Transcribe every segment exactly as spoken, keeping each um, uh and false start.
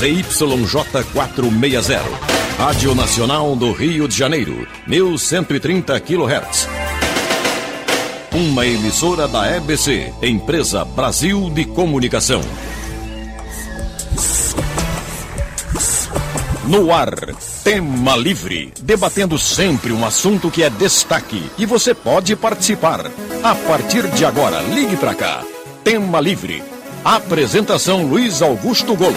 Z Y J quatrocentos e sessenta. Rádio Nacional do Rio de Janeiro, mil cento e trinta quilohertz. Uma emissora da E B C, Empresa Brasil de Comunicação. No ar, Tema Livre, debatendo sempre um assunto que é destaque e você pode participar. A partir de agora, ligue para cá. Tema Livre. Apresentação Luiz Augusto Golo.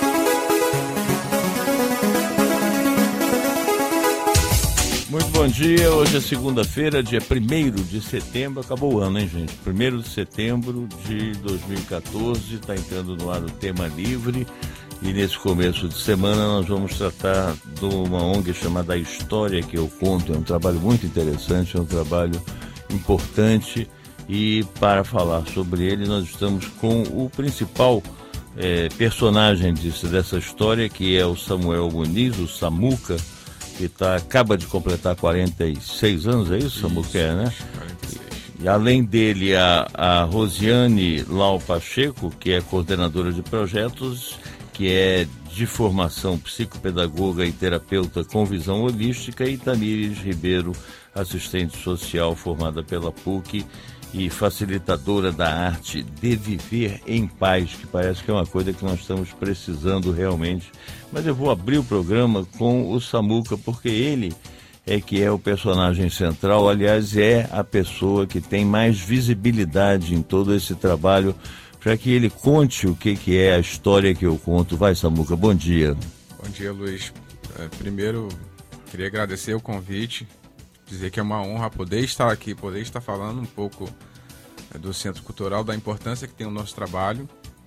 Muito bom dia, hoje é segunda-feira, dia primeiro de setembro, acabou o ano, hein, gente? primeiro de setembro de dois mil e catorze, está entrando no ar o Tema Livre. E nesse começo de semana nós vamos tratar de uma O N G chamada A História que Eu Conto. É um trabalho muito interessante, é um trabalho importante. E para falar sobre ele nós estamos com o principal é, personagem disso, dessa história, que é o Samuel Muniz, o Samuca, que tá, acaba de completar quarenta e seis anos, é isso, isso Samuca, é, né? quarenta e seis. E além dele a, a Rosiane Lau Pacheco, que é coordenadora de projetos, que é de formação psicopedagoga e terapeuta com visão holística, e Tamires Ribeiro, assistente social formada pela P U C e facilitadora da arte de viver em paz, que parece que é uma coisa que nós estamos precisando realmente. Mas eu vou abrir o programa com o Samuca, porque ele é que é o personagem central, aliás, é a pessoa que tem mais visibilidade em todo esse trabalho, para que ele conte o que, que é a história que eu conto. Vai, Samuca, bom dia. Bom dia, Luiz. É, primeiro, queria agradecer o convite, dizer que é uma honra poder estar aqui, poder estar falando um pouco é, do Centro Cultural, da importância que tem o nosso trabalho.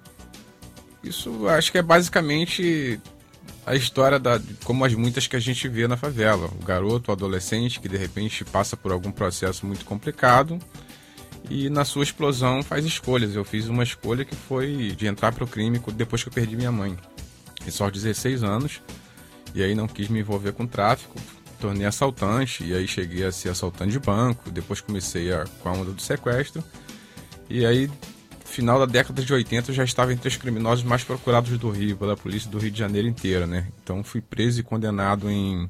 Isso acho que é basicamente a história da, como as muitas que a gente vê na favela. O garoto, o adolescente que de repente passa por algum processo muito complicado e na sua explosão faz escolhas. Eu fiz uma escolha que foi de entrar para o crime depois que eu perdi minha mãe. E só aos dezesseis anos, e aí não quis me envolver com tráfico, tornei assaltante, e aí cheguei a ser assaltante de banco, depois comecei a, com a onda do sequestro, e aí, final da década de oitenta, eu já estava entre os criminosos mais procurados do Rio, pela polícia do Rio de Janeiro inteira, né? Então fui preso e condenado em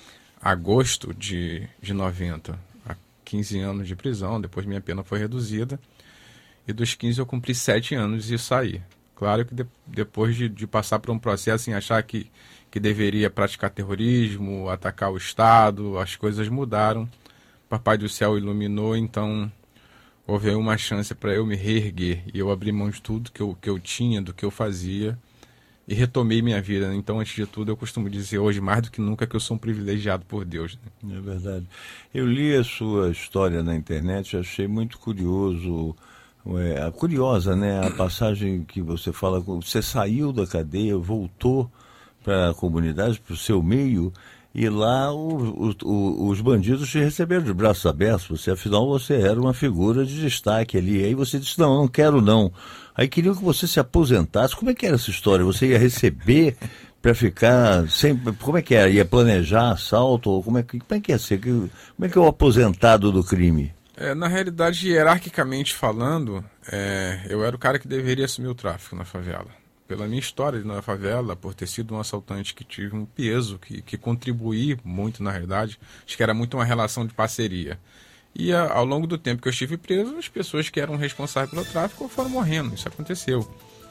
agosto de, de noventa. quinze anos de prisão, depois minha pena foi reduzida, e dos quinze eu cumpri sete anos e saí. Claro que de, depois de, de passar por um processo em achar que, que deveria praticar terrorismo, atacar o Estado, as coisas mudaram. Papai do Céu iluminou, então houve uma chance para eu me reerguer, e eu abri mão de tudo que eu, que eu tinha, do que eu fazia, e retomei minha vida. Então, antes de tudo, eu costumo dizer hoje, mais do que nunca, que eu sou um privilegiado por Deus, né? É verdade. Eu li a sua história na internet, achei muito curioso, é, curiosa, né? A passagem que você fala, você saiu da cadeia, voltou para a comunidade, para o seu meio, e lá o, o, o, os bandidos te receberam de braços abertos. Você, afinal, você era uma figura de destaque ali. Aí você disse, não, não quero não. Aí queriam que você se aposentasse. Como é que era essa história? Você ia receber para ficar sempre... Como é que era? Ia planejar assalto? Ou como, é que, como é que ia ser? Como é que é o aposentado do crime? É, na realidade, hierarquicamente falando, é, eu era o cara que deveria assumir o tráfico na favela. Pela minha história na favela, por ter sido um assaltante que tive um peso, que, que contribuí muito, na realidade, acho que era muito uma relação de parceria. E a, ao longo do tempo que eu estive preso, as pessoas que eram responsáveis pelo tráfico foram morrendo, isso aconteceu.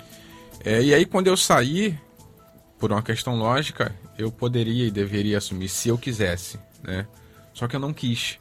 É, e aí, quando eu saí, por uma questão lógica, eu poderia e deveria assumir se eu quisesse, né? Só que eu não quis.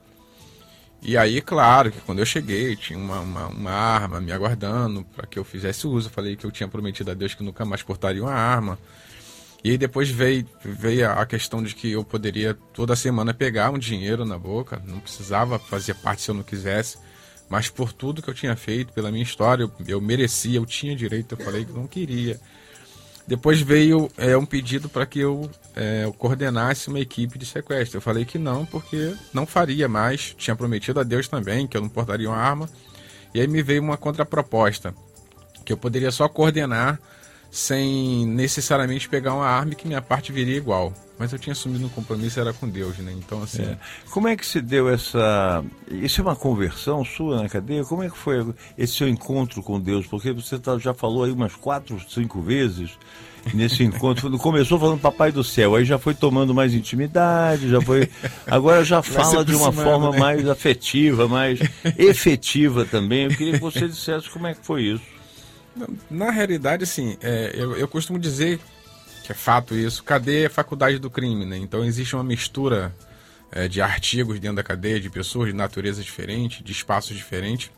E aí, claro, que quando eu cheguei, tinha uma, uma, uma arma me aguardando para que eu fizesse uso. Eu falei que eu tinha prometido a Deus que nunca mais portaria uma arma. E aí depois veio, veio a questão de que eu poderia toda semana pegar um dinheiro na boca, não precisava fazer parte se eu não quisesse, mas por tudo que eu tinha feito, pela minha história, eu, eu merecia, eu tinha direito, eu falei que não queria. Depois veio é, um pedido para que eu, é, eu coordenasse uma equipe de sequestro. Eu falei que não, porque não faria mais. Tinha prometido a Deus também que eu não portaria uma arma. E aí me veio uma contraproposta, que eu poderia só coordenar sem necessariamente pegar uma arma que minha parte viria igual. Mas eu tinha assumido um compromisso, era com Deus, né? Então, assim... É. Como é que se deu essa... Isso é uma conversão sua na cadeia? Como é que foi esse seu encontro com Deus? Porque você já falou aí umas quatro, cinco vezes nesse encontro. Começou falando Papai do Céu, aí já foi tomando mais intimidade, já foi... Agora já fala de uma forma, né, mais afetiva, mais efetiva também. Eu queria que você dissesse como é que foi isso. Na realidade, assim, é, eu, eu costumo dizer que é fato isso, cadeia é faculdade do crime, né? Então existe uma mistura é, de artigos dentro da cadeia, de pessoas de natureza diferente, de espaços diferentes.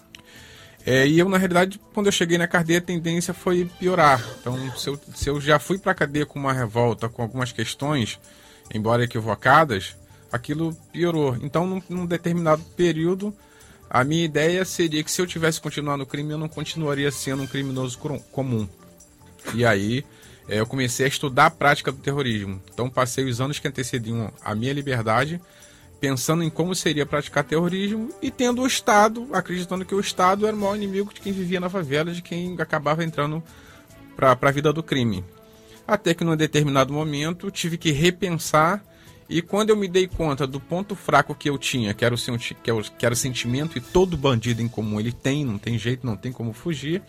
É, e eu, na realidade, quando eu cheguei na cadeia, a tendência foi piorar. Então, se eu, se eu já fui para a cadeia com uma revolta, com algumas questões, embora equivocadas, aquilo piorou. Então, num, num determinado período, a minha ideia seria que se eu tivesse continuado no crime, eu não continuaria sendo um criminoso comum. E aí, é, eu comecei a estudar a prática do terrorismo. Então, passei os anos que antecediam a minha liberdade, pensando em como seria praticar terrorismo e tendo o Estado, acreditando que o Estado era o maior inimigo de quem vivia na favela, de quem acabava entrando para a vida do crime. Até que, num determinado momento, tive que repensar. E quando eu me dei conta do ponto fraco que eu tinha, que era o, que era o, que era o sentimento, e todo bandido em comum ele tem, não tem jeito, não tem como fugir,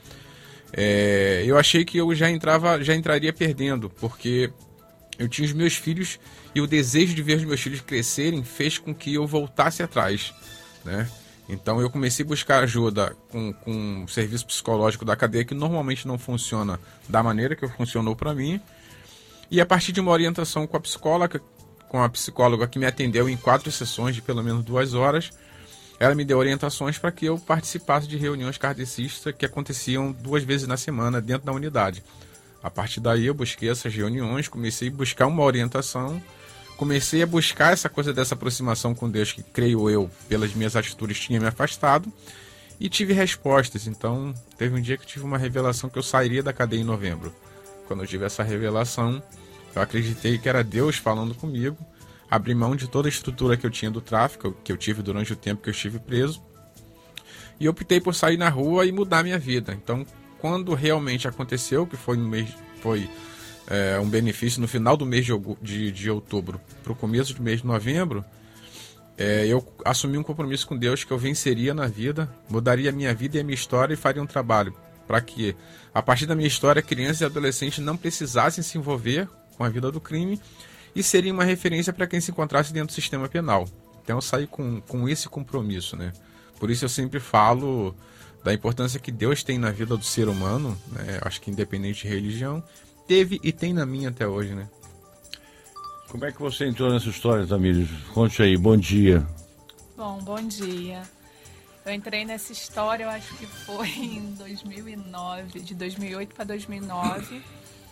é, eu achei que eu já, entrava, já entraria perdendo, porque eu tinha os meus filhos e o desejo de ver os meus filhos crescerem fez com que eu voltasse atrás, né? Então eu comecei a buscar ajuda com, com o serviço psicológico da cadeia, que normalmente não funciona da maneira que funcionou para mim, e a partir de uma orientação com a psicóloga, com a psicóloga que me atendeu em quatro sessões de pelo menos duas horas, ela me deu orientações para que eu participasse de reuniões kardecistas que aconteciam duas vezes na semana dentro da unidade. A partir daí eu busquei essas reuniões, comecei a buscar uma orientação, comecei a buscar essa coisa dessa aproximação com Deus, que creio eu, pelas minhas atitudes, tinha me afastado, e tive respostas. Então, teve um dia que eu tive uma revelação que eu sairia da cadeia em novembro. Quando eu tive essa revelação, eu acreditei que era Deus falando comigo, abri mão de toda a estrutura que eu tinha do tráfico, que eu tive durante o tempo que eu estive preso, e optei por sair na rua e mudar minha vida. Então, quando realmente aconteceu, que foi, no mês, foi é, um benefício no final do mês de, de, de outubro para o começo do mês de novembro, é, eu assumi um compromisso com Deus que eu venceria na vida, mudaria a minha vida e a minha história e faria um trabalho para que, a partir da minha história, crianças e adolescentes não precisassem se envolver com a vida do crime e seria uma referência para quem se encontrasse dentro do sistema penal. Então eu saí com, com esse compromisso, né? Por isso eu sempre falo da importância que Deus tem na vida do ser humano, né? Acho que independente de religião, teve e tem na minha até hoje, né? Como é que você entrou nessa história, Tamires? Conte aí, bom dia. Bom, bom dia. Eu entrei nessa história, eu acho que foi em dois mil e nove, de dois mil e oito para dois mil e nove.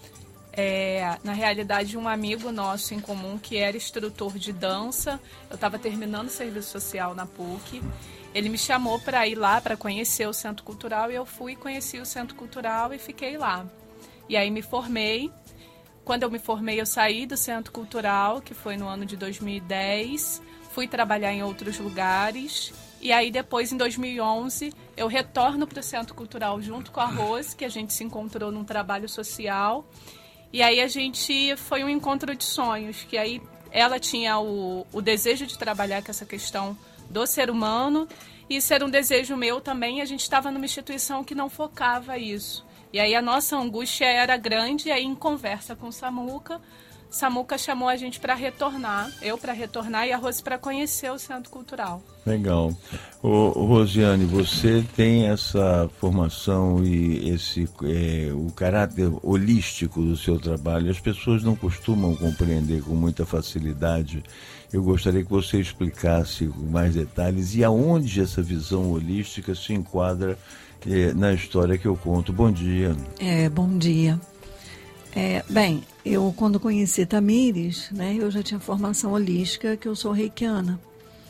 É, na realidade, um amigo nosso em comum que era instrutor de dança, eu estava terminando o serviço social na P U C, ele me chamou para ir lá para conhecer o Centro Cultural e eu fui, conheci o Centro Cultural e fiquei lá. E aí me formei. Quando eu me formei, eu saí do Centro Cultural, que foi no ano de dois mil e dez, fui trabalhar em outros lugares. E aí depois, em dois mil e onze, eu retorno para o Centro Cultural junto com a Rose, que a gente se encontrou num trabalho social. E aí a gente foi um encontro de sonhos, que aí ela tinha o, o desejo de trabalhar com essa questão do ser humano, e isso era um desejo meu também, a gente estava numa instituição que não focava isso. E aí a nossa angústia era grande, e aí em conversa com o Samuca, Samuca chamou a gente para retornar, eu para retornar e a Rose para conhecer o Centro Cultural. Legal. Ô, Rosiane, você tem essa formação e esse é, o caráter holístico do seu trabalho. As pessoas não costumam compreender com muita facilidade. Eu gostaria que você explicasse com mais detalhes e aonde essa visão holística se enquadra é, na história que eu conto. Bom dia. É, bom dia. É, bem, eu quando conheci Tamires, né, eu já tinha formação holística, que eu sou reikiana.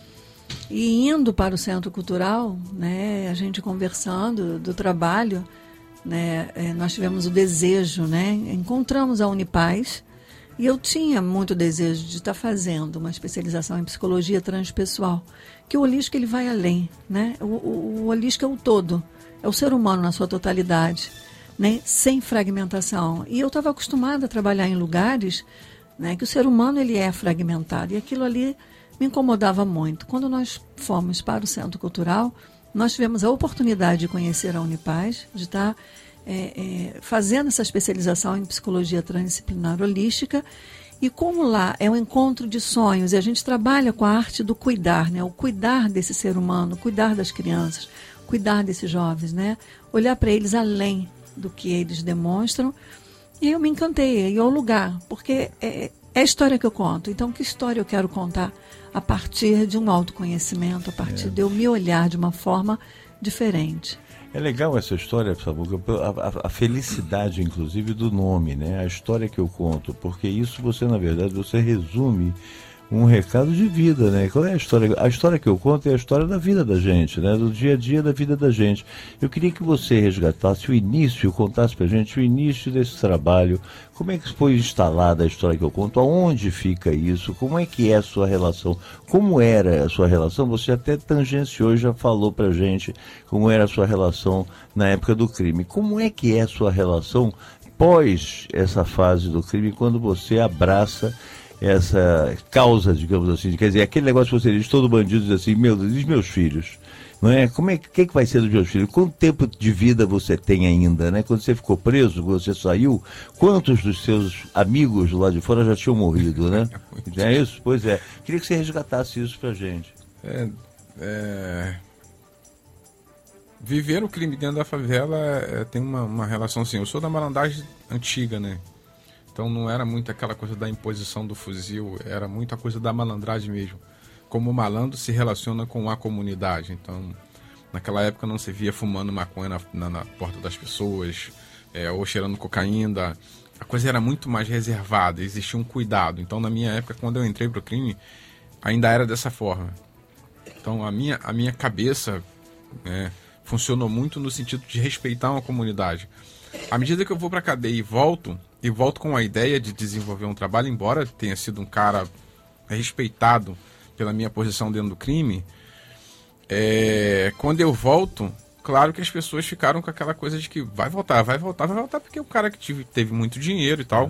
E indo para o Centro Cultural, né, a gente conversando do trabalho, né, é, nós tivemos o desejo, né, encontramos a Unipaz, e eu tinha muito desejo de estar fazendo uma especialização em psicologia transpessoal, que o holístico ele vai além, né, o, o, o holístico é o todo, é o ser humano na sua totalidade. né, sem fragmentação. E eu estava acostumada a trabalhar em lugares, né, que o ser humano ele é fragmentado, e aquilo ali me incomodava muito. Quando nós fomos para o Centro Cultural, nós tivemos a oportunidade de conhecer a Unipaz, de estar é, é, fazendo essa especialização em psicologia transdisciplinar holística, e como lá é um encontro de sonhos, e a gente trabalha com a arte do cuidar, né, o cuidar desse ser humano, cuidar das crianças, cuidar desses jovens, né, olhar para eles além do que eles demonstram. E eu me encantei, e é o lugar, porque é, é a história que eu conto. Então, que história eu quero contar a partir de um autoconhecimento, a partir é. de eu me olhar de uma forma diferente. É legal essa história, Samuca, a, a, a felicidade, inclusive, do nome, né? A história que eu conto, porque isso você, na verdade, você resume um recado de vida, né? Qual é a história? A história que eu conto é a história da vida da gente, né? Do dia a dia da vida da gente. Eu queria que você resgatasse o início, contasse pra gente o início desse trabalho, como é que foi instalada a história que eu conto, aonde fica isso, como é que é a sua relação, como era a sua relação, você até tangenciou, já falou pra gente como era a sua relação na época do crime. Como é que é a sua relação pós essa fase do crime, quando você abraça essa causa, digamos assim, quer dizer, aquele negócio que você diz, todo bandido diz assim, meu Deus, diz meus filhos, não é? Como é que, que vai ser dos meus filhos? Quanto tempo de vida você tem ainda, né? Quando você ficou preso, quando você saiu, quantos dos seus amigos lá de fora já tinham morrido, né? É isso? Pois é. Queria que você resgatasse isso pra gente. É, é... Viver o crime dentro da favela é, tem uma, uma relação assim, eu sou da malandragem antiga, né? Então não era muito aquela coisa da imposição do fuzil, era muito a coisa da malandragem mesmo. Como o malandro se relaciona com a comunidade. Então, naquela época não se via fumando maconha na, na, na porta das pessoas, é, ou cheirando cocaína. A coisa era muito mais reservada, existia um cuidado. Então, na minha época, quando eu entrei pro crime, ainda era dessa forma. Então, a minha, a minha cabeça, né, funcionou muito no sentido de respeitar uma comunidade. À medida que eu vou pra cadeia e volto, e volto com a ideia de desenvolver um trabalho, embora tenha sido um cara respeitado pela minha posição dentro do crime, é, quando eu volto, claro que as pessoas ficaram com aquela coisa de que vai voltar, vai voltar, vai voltar, porque o cara que tive, teve muito dinheiro e tal.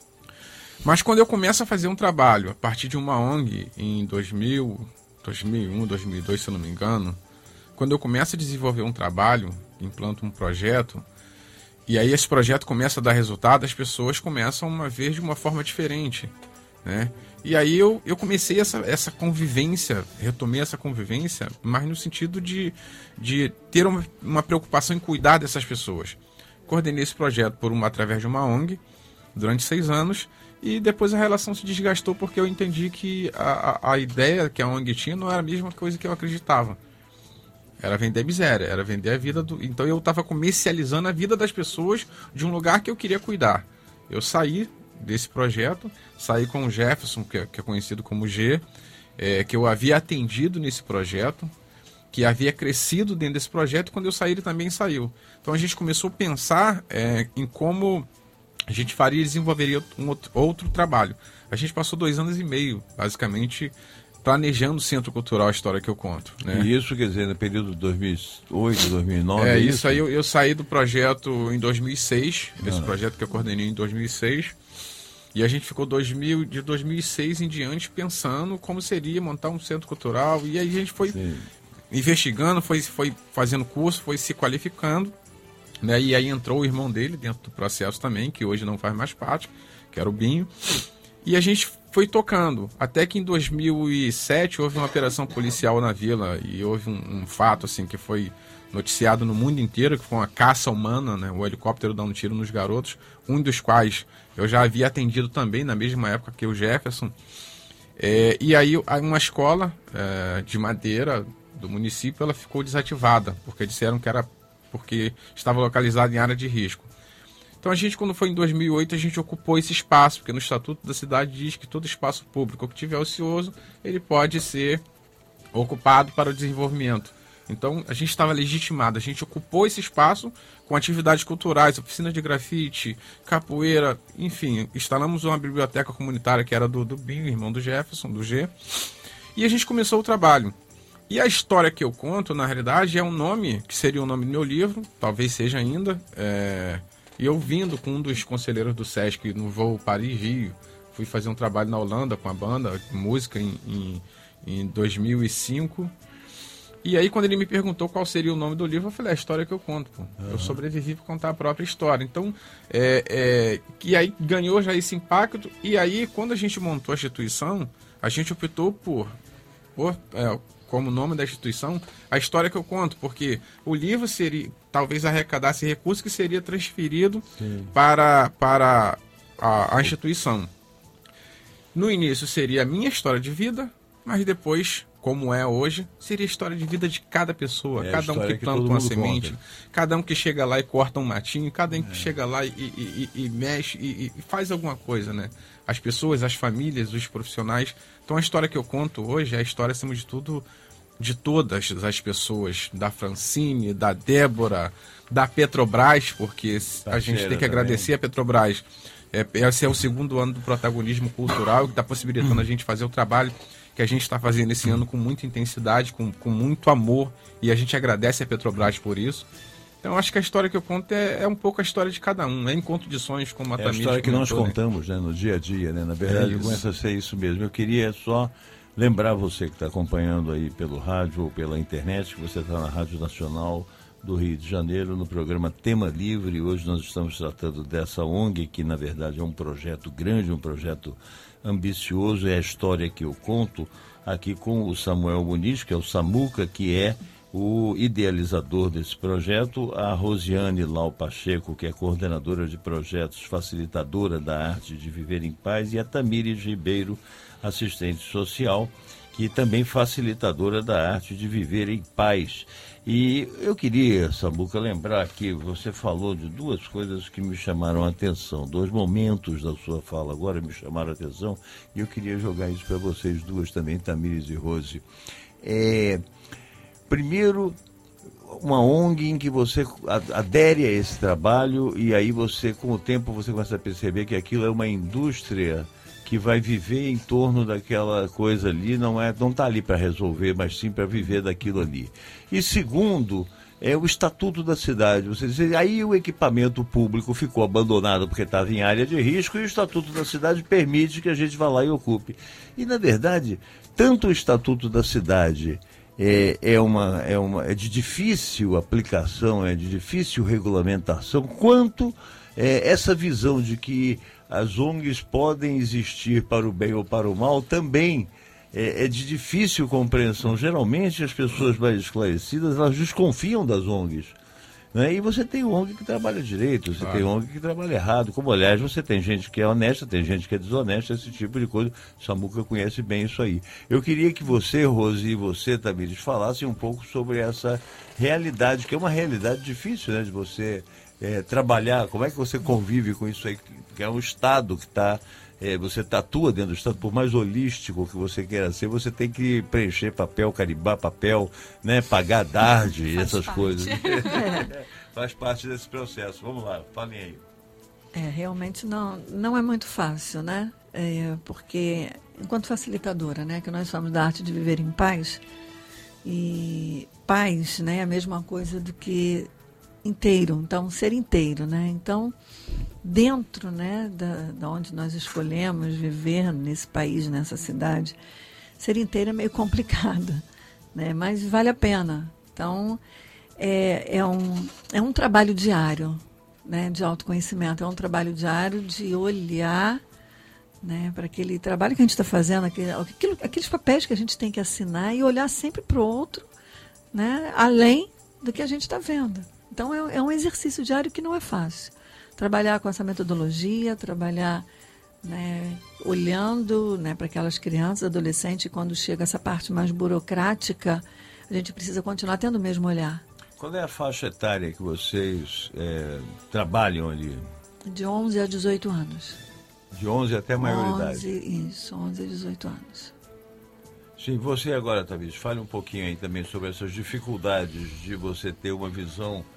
Mas quando eu começo a fazer um trabalho, a partir de uma O N G, em dois mil, dois mil e um, dois mil e dois, se eu não me engano, quando eu começo a desenvolver um trabalho, implanto um projeto, e aí esse projeto começa a dar resultado, as pessoas começam a ver de uma forma diferente, né? E aí eu, eu comecei essa, essa convivência, retomei essa convivência, mas no sentido de, de ter uma, uma preocupação em cuidar dessas pessoas. Coordenei esse projeto por uma, através de uma O N G durante seis anos, e depois a relação se desgastou porque eu entendi que a, a, a ideia que a O N G tinha não era a mesma coisa que eu acreditava. Era vender miséria, era vender a vida do... Então eu estava comercializando a vida das pessoas de um lugar que eu queria cuidar. Eu saí desse projeto, saí com o Jefferson, que é, que é conhecido como G, é, que eu havia atendido nesse projeto, que havia crescido dentro desse projeto, e quando eu saí ele também saiu. Então a gente começou a pensar é, em como a gente faria e desenvolveria um outro, outro trabalho. A gente passou dois anos e meio, basicamente, planejando o Centro Cultural, a história que eu conto, né? E isso, quer dizer, no período de dois mil e oito, dois mil e nove? É, é isso, isso aí eu, eu saí do projeto em dois mil e seis, Não. esse projeto que eu coordenei em dois mil e seis, e a gente ficou dois mil, de dois mil e seis em diante pensando como seria montar um centro cultural, e aí a gente foi Sim. investigando, foi, foi fazendo curso, foi se qualificando, né? E aí entrou o irmão dele dentro do processo também, que hoje não faz mais parte, que era o Binho, e a gente foi tocando, até que em dois mil e sete houve uma operação policial na vila, e houve um, um fato assim que foi noticiado no mundo inteiro, que foi uma caça humana, né? O helicóptero dando tiro nos garotos, um dos quais eu já havia atendido também na mesma época que o Jefferson. É, e aí uma escola é, de madeira do município, ela ficou desativada, porque disseram que era porque estava localizada em área de risco. Então a gente, quando foi em dois mil e oito, a gente ocupou esse espaço, porque no Estatuto da Cidade diz que todo espaço público que tiver ocioso, ele pode ser ocupado para o desenvolvimento. Então a gente estava legitimado, a gente ocupou esse espaço com atividades culturais, oficina de grafite, capoeira, enfim, instalamos uma biblioteca comunitária que era do, do Binho, irmão do Jefferson, do G, e a gente começou o trabalho. E a história que eu conto, na realidade, é um nome, que seria o nome do meu livro, talvez seja ainda. É... E eu vindo com um dos conselheiros do Sesc no voo Paris-Rio, fui fazer um trabalho na Holanda com a banda, música em, em, em dois mil e cinco. E aí, quando ele me perguntou qual seria o nome do livro, eu falei, é a história que eu conto, pô. Uhum. Eu sobrevivi para contar a própria história. Então, é, é, que aí ganhou já esse impacto. E aí, quando a gente montou a instituição, a gente optou por, por é, como nome da instituição, a história que eu conto. Porque o livro seria, talvez arrecadasse recursos que seria transferido Sim. para, para a, a instituição. No início seria a minha história de vida, mas depois... como é hoje, seria a história de vida de cada pessoa, é cada um que, que planta uma semente, conta. Cada um que chega lá e corta um matinho, cada um é. que chega lá e, e, e, e mexe e, e faz alguma coisa, né? As pessoas, as famílias, os profissionais. Então a história que eu conto hoje é a história, acima de tudo, de todas as pessoas, da Francine, da Débora, da Petrobras, porque a Parceira gente tem que agradecer também. A Petrobras. É, esse é o segundo ano do protagonismo cultural, que está possibilitando a gente fazer o trabalho que a gente está fazendo esse ano com muita intensidade, com, com muito amor, e a gente agradece a Petrobras por isso. Então, acho que a história que eu conto é, é um pouco a história de cada um, é encontro de sonhos, como a Tamires comentou. É a história que nós contamos, né, no dia a dia, né? Na verdade, é começa a ser isso mesmo. Eu queria só lembrar você que está acompanhando aí pelo rádio ou pela internet, que você está na Rádio Nacional do Rio de Janeiro, no programa Tema Livre. Hoje nós estamos tratando dessa O N G, que na verdade é um projeto grande, um projeto ambicioso, é a história que eu conto aqui com o Samuel Muniz, que é o Samuca, que é o idealizador desse projeto, a Rosiane Lau Pacheco, que é coordenadora de projetos, facilitadora da arte de viver em paz, e a Tamires Ribeiro, assistente social, que também facilitadora da arte de viver em paz. E eu queria, Samuca, lembrar que você falou de duas coisas que me chamaram a atenção, dois momentos da sua fala agora me chamaram a atenção, e eu queria jogar isso para vocês duas também, Tamires e Rose. É, primeiro, uma O N G em que você adere a esse trabalho, e aí você, com o tempo, você começa a perceber que aquilo é uma indústria que vai viver em torno daquela coisa ali, não é, não está ali para resolver, mas sim para viver daquilo ali. E segundo, é o estatuto da cidade. Você diz, aí o equipamento público ficou abandonado porque estava em área de risco, e o estatuto da cidade permite que a gente vá lá e ocupe. E na verdade, tanto o estatuto da cidade é, é, uma, é, uma, é de difícil aplicação, é de difícil regulamentação, quanto é, essa visão de que as O N Gs podem existir para o bem ou para o mal também é, é de difícil compreensão. Geralmente as pessoas mais esclarecidas, elas desconfiam das O N Gs, né? E você tem O N G que trabalha direito, você claro. tem O N G que trabalha errado, como aliás você tem gente que é honesta, tem gente que é desonesta, esse tipo de coisa. O Samuca conhece bem isso aí. Eu queria que você, Rose, e você, Tamires, falassem um pouco sobre essa realidade, que é uma realidade difícil, né, de você é, trabalhar. Como é que você convive com isso aí, que é um Estado que está... É, você atua dentro do Estado, por mais holístico que você queira ser, você tem que preencher papel, carimbar papel, né, pagar D A R D, essas parte. coisas. Faz parte desse processo. Vamos lá, falem aí. É, realmente não, não é muito fácil, né? É, porque, enquanto facilitadora, né, que nós somos da arte de viver em paz, e paz, né, é a mesma coisa do que inteiro, então ser inteiro, né? Então, dentro, né, da, da onde nós escolhemos viver nesse país, nessa cidade, ser inteiro é meio complicado, né? Mas vale a pena. Então, é, é, um, é um trabalho diário, né, de autoconhecimento, é um trabalho diário de olhar, né, para aquele trabalho que a gente está fazendo, aquele, aquilo, aqueles papéis que a gente tem que assinar e olhar sempre para o outro, né, além do que a gente está vendo. Então, é, é um exercício diário que não é fácil. Trabalhar com essa metodologia, trabalhar, né, olhando, né, para aquelas crianças, adolescentes, quando chega essa parte mais burocrática, a gente precisa continuar tendo o mesmo olhar. Qual é a faixa etária que vocês é, trabalham ali? De onze a dezoito anos. De onze até a maioridade? onze, isso, onze a dezoito anos. Sim, você agora, Tamires, fale um pouquinho aí também sobre essas dificuldades de você ter uma visão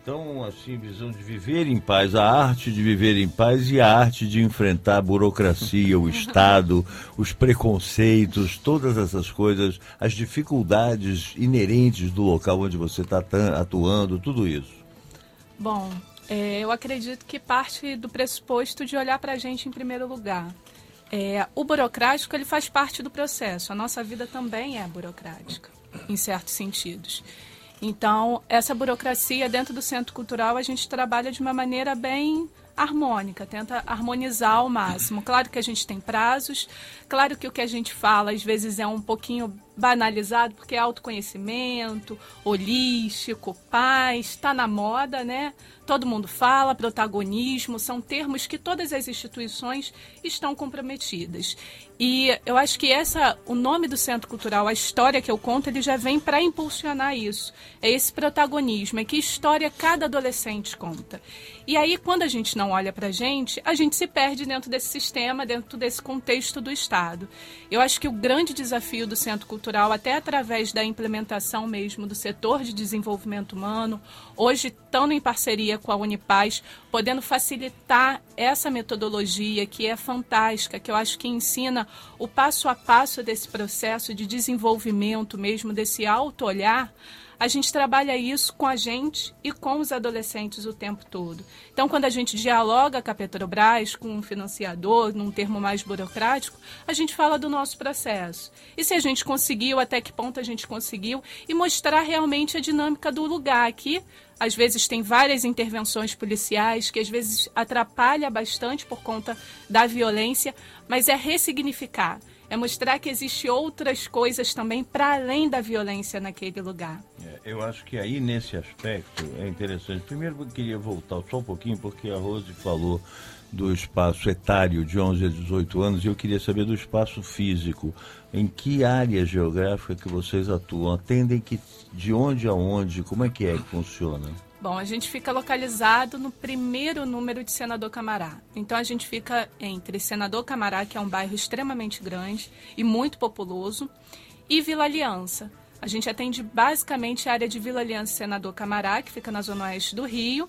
Então, assim, visão de viver em paz, a arte de viver em paz e a arte de enfrentar a burocracia, o Estado, os preconceitos, todas essas coisas, as dificuldades inerentes do local onde você está atuando, tudo isso. Bom, é, eu acredito que parte do pressuposto de olhar para a gente em primeiro lugar. É, o burocrático, ele faz parte do processo. A nossa vida também é burocrática, em certos sentidos. Então, essa burocracia dentro do Centro Cultural, a gente trabalha de uma maneira bem harmônica, tenta harmonizar ao máximo. Claro que a gente tem prazos, claro que o que a gente fala às vezes é um pouquinho banalizado, porque é autoconhecimento, holístico, paz, está na moda, né? Todo mundo fala, protagonismo, são termos que todas as instituições estão comprometidas. E eu acho que essa, o nome do Centro Cultural, a história que eu conto, ele já vem para impulsionar isso. É esse protagonismo, é que história cada adolescente conta. E aí, quando a gente não olha para a gente, a gente se perde dentro desse sistema, dentro desse contexto do Estado. Eu acho que o grande desafio do Centro Cultural, até através da implementação mesmo do setor de desenvolvimento humano, hoje estando em parceria com a Unipaz, podendo facilitar essa metodologia que é fantástica, que eu acho que ensina o passo a passo desse processo de desenvolvimento mesmo, desse auto-olhar. A gente trabalha isso com a gente e com os adolescentes o tempo todo. Então, quando a gente dialoga com a Petrobras, com um financiador, num termo mais burocrático, a gente fala do nosso processo. E se a gente conseguiu, até que ponto a gente conseguiu, e mostrar realmente a dinâmica do lugar. Aqui, às vezes, tem várias intervenções policiais, que às vezes atrapalha bastante por conta da violência, mas é ressignificar. É mostrar que existem outras coisas também para além da violência naquele lugar. É, eu acho que aí, nesse aspecto, é interessante. Primeiro, eu queria voltar só um pouquinho, porque a Rose falou do espaço etário de onze a dezoito anos, e eu queria saber do espaço físico. Em que área geográfica que vocês atuam? Atendem que, de onde a onde? Como é que é que funciona? Bom, a gente fica localizado no primeiro número de Senador Camará. Então, a gente fica entre Senador Camará, que é um bairro extremamente grande e muito populoso, e Vila Aliança. A gente atende basicamente a área de Vila Aliança e Senador Camará, que fica na zona oeste do Rio.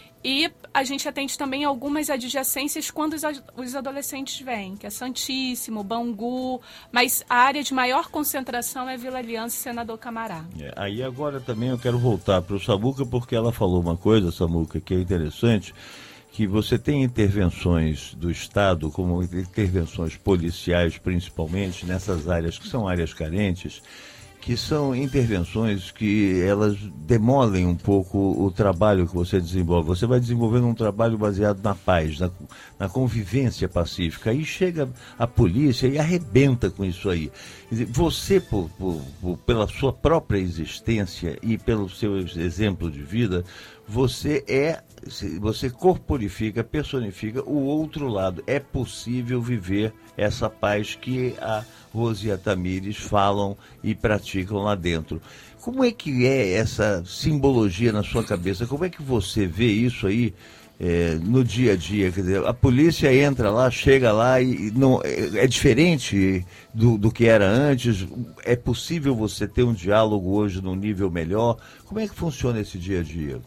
E a gente atende também algumas adjacências quando os, os adolescentes vêm, que é Santíssimo, Bangu, mas a área de maior concentração é Vila Aliança e Senador Camará. É, aí agora também eu quero voltar para o Samuca, porque ela falou uma coisa, Samuca, que é interessante, que você tem intervenções do Estado, como intervenções policiais principalmente, nessas áreas que são áreas carentes, que são intervenções que elas demolem um pouco o trabalho que você desenvolve. Você vai desenvolvendo um trabalho baseado na paz, na, na convivência pacífica. Aí chega a polícia e arrebenta com isso aí. Quer dizer, você, por, por, por, pela sua própria existência e pelo seu exemplo de vida, você é, você corporifica, personifica o outro lado. É possível viver essa paz que a Rose e a Tamires falam e praticam lá dentro. Como é que é essa simbologia na sua cabeça? Como é que você vê isso aí é, no dia a dia? Quer dizer, a polícia entra lá, chega lá e não, é, é diferente do, do que era antes? É possível você ter um diálogo hoje num nível melhor? Como é que funciona esse dia a dia?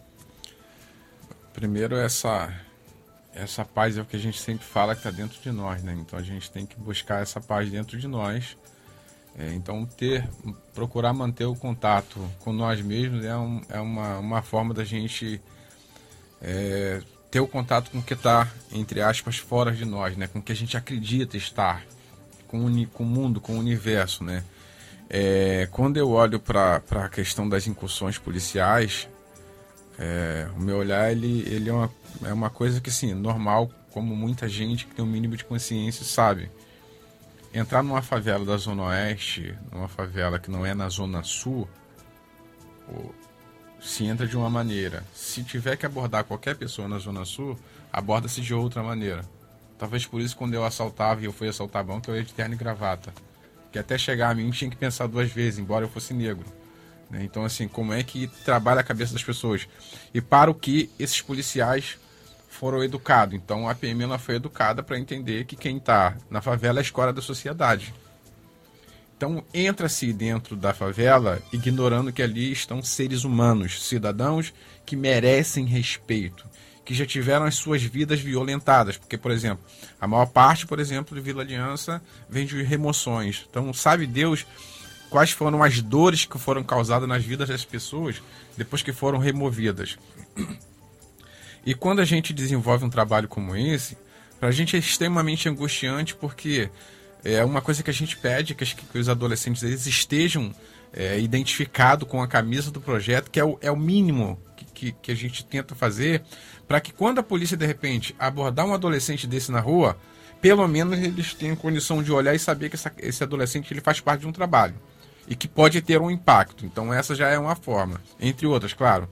Primeiro, essa, essa paz é o que a gente sempre fala que está dentro de nós, né? Então a gente tem que buscar essa paz dentro de nós. É, então ter, procurar manter o contato com nós mesmos é, um, é uma, uma forma da gente é, ter o contato com o que está, entre aspas, fora de nós, né? Com o que a gente acredita estar, com o, com o mundo, com o universo, né? É, quando eu olho para a questão das incursões policiais, É, o meu olhar ele, ele é, uma, é uma coisa que, sim, normal, como muita gente que tem um mínimo de consciência sabe. Entrar numa favela da Zona Oeste, numa favela que não é na Zona Sul, ou, se entra de uma maneira. Se tiver que abordar qualquer pessoa na Zona Sul, aborda-se de outra maneira. Talvez por isso, quando eu assaltava e eu fui assaltar banco, eu ia de terno e gravata. Que até chegar a mim tinha que pensar duas vezes, embora eu fosse negro. Então, assim, como é que trabalha a cabeça das pessoas? E para o que esses policiais foram educados. Então, a P M ela foi educada para entender que quem está na favela é a escória da sociedade. Então entra-se dentro da favela ignorando que ali estão seres humanos, cidadãos que merecem respeito, que já tiveram as suas vidas violentadas, porque, por exemplo, a maior parte, por exemplo, de Vila Aliança vem de remoções. Então, sabe Deus quais foram as dores que foram causadas nas vidas das pessoas depois que foram removidas. E quando a gente desenvolve um trabalho como esse, para a gente é extremamente angustiante, porque é uma coisa que a gente pede, que, que os adolescentes eles estejam é, identificados com a camisa do projeto, que é o, é o mínimo que, que, que a gente tenta fazer, para que quando a polícia, de repente, abordar um adolescente desse na rua, pelo menos eles tenham condição de olhar e saber que essa, esse adolescente ele faz parte de um trabalho e que pode ter um impacto. Então essa já é uma forma, entre outras, claro.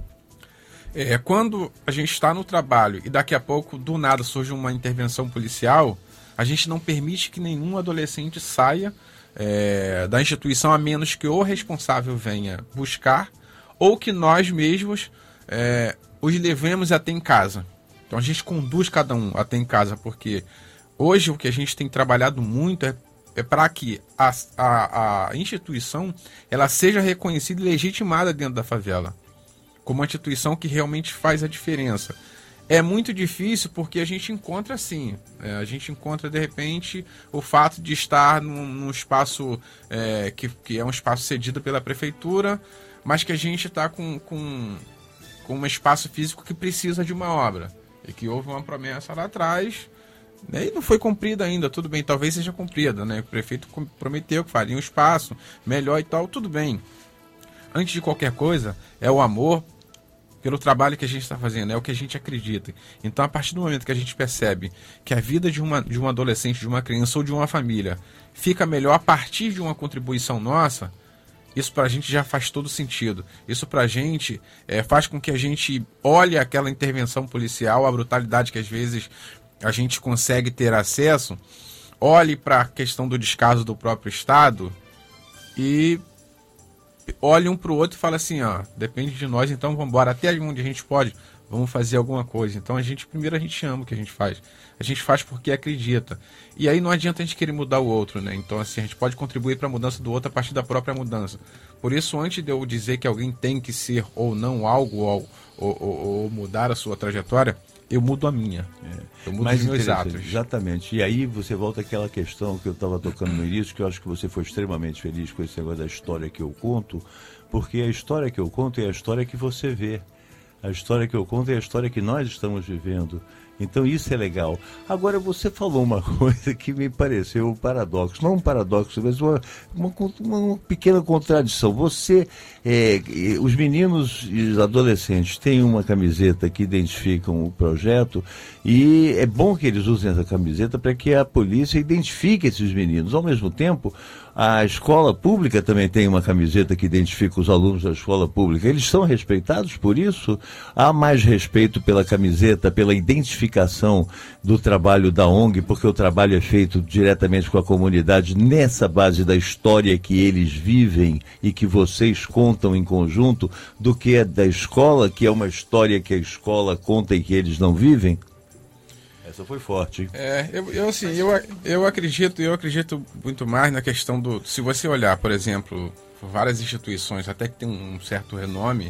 É, quando a gente está no trabalho e daqui a pouco, do nada, surge uma intervenção policial, a gente não permite que nenhum adolescente saia é, da instituição, a menos que o responsável venha buscar ou que nós mesmos é, os levemos até em casa. Então a gente conduz cada um até em casa, porque hoje o que a gente tem trabalhado muito é, é para que a, a, a instituição ela seja reconhecida e legitimada dentro da favela, como uma instituição que realmente faz a diferença. É muito difícil porque a gente encontra assim, é, a gente encontra de repente o fato de estar num, num espaço é, que, que é um espaço cedido pela prefeitura, mas que a gente está com, com, com um espaço físico que precisa de uma obra, e que houve uma promessa lá atrás, né, e não foi cumprida ainda. Tudo bem, talvez seja cumprida, né? O prefeito prometeu que faria um espaço melhor e tal, tudo bem. Antes de qualquer coisa, é o amor pelo trabalho que a gente está fazendo, é o que a gente acredita. Então, a partir do momento que a gente percebe que a vida de, uma, de um adolescente, de uma criança ou de uma família fica melhor a partir de uma contribuição nossa, isso para a gente já faz todo sentido. Isso para a gente é, faz com que a gente olhe aquela intervenção policial, a brutalidade que às vezes a gente consegue ter acesso, olhe para a questão do descaso do próprio Estado e olhe um para o outro e fala assim, ó, depende de nós, então vamos embora, até onde a gente pode, vamos fazer alguma coisa. Então a gente, primeiro a gente ama o que a gente faz, a gente faz porque acredita, e aí não adianta a gente querer mudar o outro, né? Então assim, a gente pode contribuir para a mudança do outro a partir da própria mudança. Por isso, antes de eu dizer que alguém tem que ser ou não algo, ou, ou, ou, ou mudar a sua trajetória, eu mudo a minha, é. eu mudo Mais os meus atos. Exatamente, e aí você volta àquela questão que eu estava tocando no início, que eu acho que você foi extremamente feliz com esse negócio da história que eu conto, porque a história que eu conto é a história que você vê, a história que eu conto é a história que nós estamos vivendo. Então isso é legal. Agora você falou uma coisa que me pareceu um paradoxo, não um paradoxo, mas uma, uma, uma pequena contradição. Você, é, os meninos e os adolescentes têm uma camiseta que identificam o projeto e é bom que eles usem essa camiseta para que a polícia identifique esses meninos. Ao mesmo tempo, a escola pública também tem uma camiseta que identifica os alunos da escola pública. Eles são respeitados por isso? Há mais respeito pela camiseta, pela identificação do trabalho da O N G, porque o trabalho é feito diretamente com a comunidade nessa base da história que eles vivem e que vocês contam em conjunto, do que é da escola, que é uma história que a escola conta e que eles não vivem? Essa foi forte, hein? É, eu, eu assim, eu, eu acredito, eu acredito muito mais na questão do, se você olhar, por exemplo, várias instituições, até que tem um certo renome,